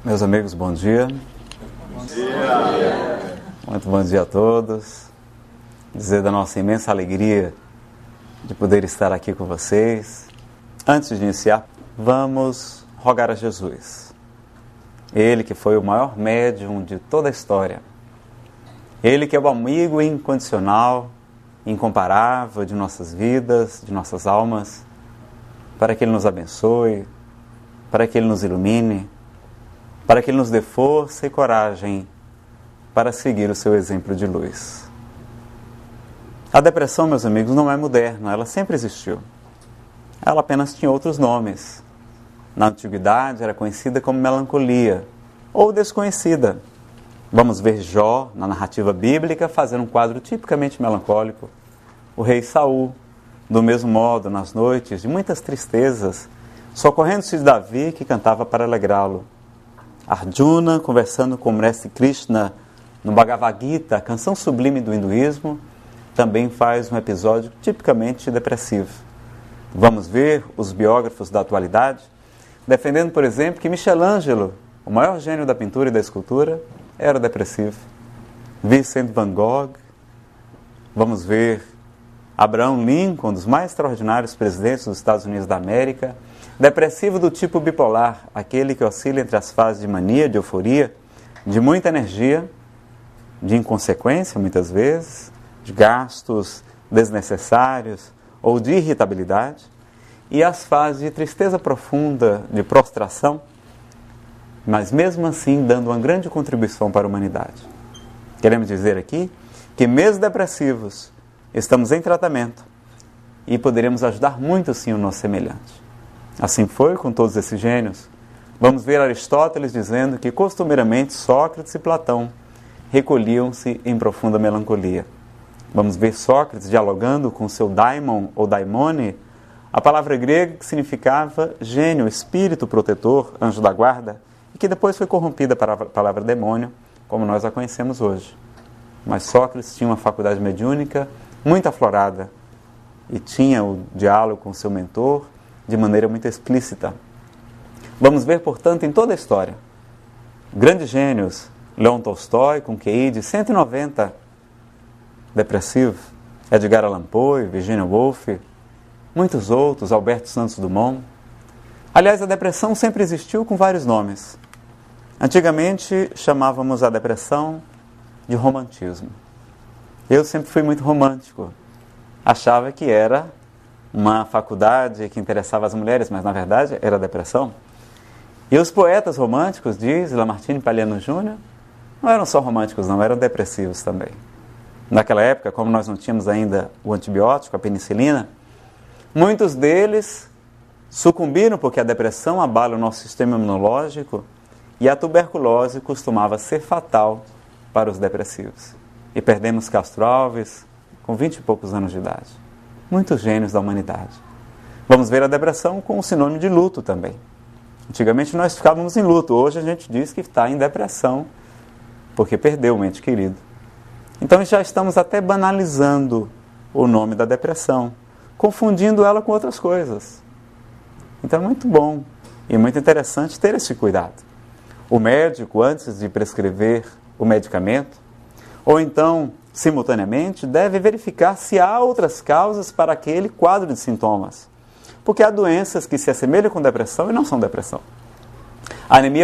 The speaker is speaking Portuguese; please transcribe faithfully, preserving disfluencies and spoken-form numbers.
Meus amigos, bom dia. Bom dia. Muito bom dia a todos. Dizer da nossa imensa alegria de poder estar aqui com vocês. Antes de iniciar, vamos rogar a Jesus. Ele que foi o maior médium de toda a história. Ele que é o amigo incondicional, incomparável de nossas vidas, de nossas almas, para que Ele nos abençoe, para que Ele nos ilumine, para que Ele nos dê força e coragem para seguir o seu exemplo de luz. A depressão, meus amigos, não é moderna, ela sempre existiu. Ela apenas tinha outros nomes. Na antiguidade era conhecida como melancolia, ou desconhecida. Vamos ver Jó, na narrativa bíblica, fazendo um quadro tipicamente melancólico. O rei Saul, do mesmo modo, nas noites de muitas tristezas, socorrendo-se de Davi, que cantava para alegrá-lo. Arjuna, conversando com o mestre Krishna no Bhagavad Gita, a canção sublime do hinduísmo, também faz um episódio tipicamente depressivo. Vamos ver os biógrafos da atualidade defendendo, por exemplo, que Michelangelo, o maior gênio da pintura e da escultura, era depressivo. Vincent van Gogh. Vamos ver Abraham Lincoln, um dos mais extraordinários presidentes dos Estados Unidos da América, depressivo do tipo bipolar, aquele que oscila entre as fases de mania, de euforia, de muita energia, de inconsequência muitas vezes, de gastos desnecessários ou de irritabilidade, e as fases de tristeza profunda, de prostração, mas mesmo assim dando uma grande contribuição para a humanidade. Queremos dizer aqui que mesmo depressivos, estamos em tratamento e poderemos ajudar muito sim o nosso semelhante. Assim foi com todos esses gênios. Vamos ver Aristóteles dizendo que costumeiramente Sócrates e Platão recolhiam-se em profunda melancolia. Vamos ver Sócrates dialogando com seu daimon ou daimone, a palavra grega que significava gênio, espírito protetor, anjo da guarda, e que depois foi corrompida para a palavra demônio, como nós a conhecemos hoje. Mas Sócrates tinha uma faculdade mediúnica muito aflorada e tinha o diálogo com seu mentor de maneira muito explícita. Vamos ver, portanto, em toda a história, grandes gênios, Leon Tolstói com Q I de cento e noventa, depressivo, Edgar Allan Poe, Virginia Woolf, muitos outros, Alberto Santos Dumont. Aliás, a depressão sempre existiu com vários nomes. Antigamente chamávamos a depressão de romantismo. Eu sempre fui muito romântico. Achava que era uma faculdade que interessava as mulheres, mas na verdade era a depressão. E os poetas românticos, diz Lamartine Palhano Júnior, não eram só românticos, não, eram depressivos também. Naquela época, como nós não tínhamos ainda o antibiótico, a penicilina, muitos deles sucumbiram porque a depressão abala o nosso sistema imunológico e a tuberculose costumava ser fatal para os depressivos. E perdemos Castro Alves com vinte e poucos anos de idade. Muitos gênios da humanidade. Vamos ver a depressão com o sinônimo de luto também. Antigamente nós ficávamos em luto, hoje a gente diz que está em depressão, porque perdeu um ente querido. Então já estamos até banalizando o nome da depressão, confundindo ela com outras coisas. Então é muito bom e muito interessante ter esse cuidado. O médico, antes de prescrever o medicamento, ou então, simultaneamente, deve verificar se há outras causas para aquele quadro de sintomas. Porque há doenças que se assemelham com depressão e não são depressão. A anemia